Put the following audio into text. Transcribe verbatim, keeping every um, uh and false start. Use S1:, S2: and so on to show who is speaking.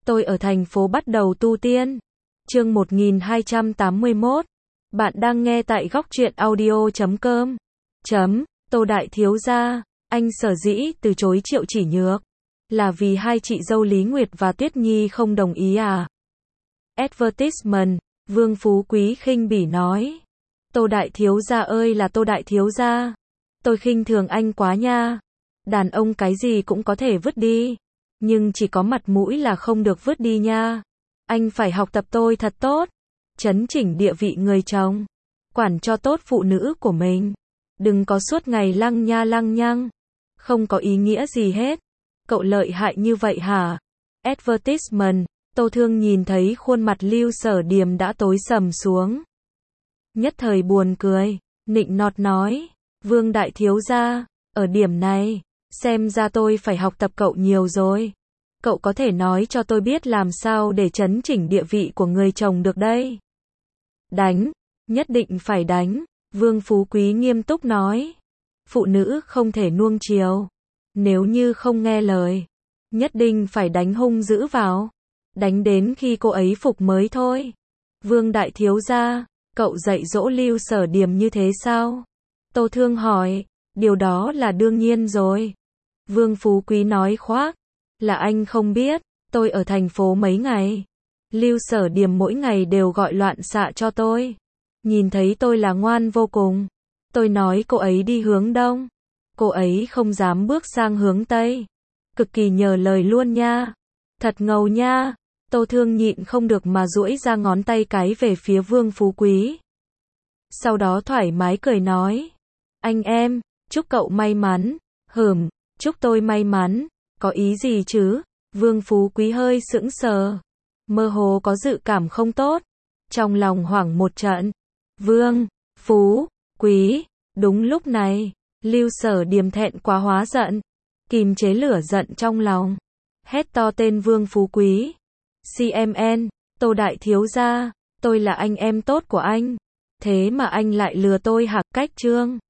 S1: Tôi ở thành phố bắt đầu tu tiên. Chương một nghìn hai trăm tám mươi mốt. Bạn đang nghe tại góc truyện audio chấm com. Chấm, Tô đại thiếu gia, anh sở dĩ từ chối Triệu Chỉ Nhược là vì hai chị dâu Lý Nguyệt và Tuyết Nhi không đồng ý à? Advertisement, Vương Phú Quý khinh bỉ nói. Tô đại thiếu gia ơi là Tô đại thiếu gia, tôi khinh thường anh quá nha. Đàn ông cái gì cũng có thể vứt đi, nhưng chỉ có mặt mũi là không được vứt đi nha. Anh phải học tập tôi thật tốt, chấn chỉnh địa vị người chồng, quản cho tốt phụ nữ của mình. Đừng có suốt ngày lăng nha lăng nhăng, không có ý nghĩa gì hết. Cậu lợi hại như vậy hả? Advertisement, Tô Thương nhìn thấy khuôn mặt Lưu Sở Điềm đã tối sầm xuống. Nhất thời buồn cười, nịnh nọt nói, Vương đại thiếu gia, ở điểm này, xem ra tôi phải học tập cậu nhiều rồi. Cậu có thể nói cho tôi biết làm sao để chấn chỉnh địa vị của người chồng được đây? Đánh, nhất định phải đánh, Vương Phú Quý nghiêm túc nói. Phụ nữ không thể nuông chiều, nếu như không nghe lời, nhất định phải đánh hung dữ vào, đánh đến khi cô ấy phục mới thôi. Vương đại thiếu gia, cậu dạy dỗ Lưu Sở Điềm như thế sao? Tô Thương hỏi. Điều đó là đương nhiên rồi. Vương Phú Quý nói khoác, là anh không biết, tôi ở thành phố mấy ngày, Lưu Sở Điềm mỗi ngày đều gọi loạn xạ cho tôi. Nhìn thấy tôi là ngoan vô cùng. Tôi nói cô ấy đi hướng đông, cô ấy không dám bước sang hướng tây. Cực kỳ nhờ lời luôn nha. Thật ngầu nha. Tô Thương nhịn không được mà duỗi ra ngón tay cái về phía Vương Phú Quý. Sau đó thoải mái cười nói, anh em, chúc cậu may mắn. Hửm, chúc tôi may mắn, có ý gì chứ? Vương Phú Quý hơi sững sờ, mơ hồ có dự cảm không tốt, trong lòng hoảng một trận. Vương Phú Quý, đúng lúc này, Lưu Sở Điềm thẹn quá hóa giận, kìm chế lửa giận trong lòng, hét to tên Vương Phú Quý. xê em en, Tô đại thiếu gia, tôi là anh em tốt của anh, thế mà anh lại lừa tôi hả? Cách Trương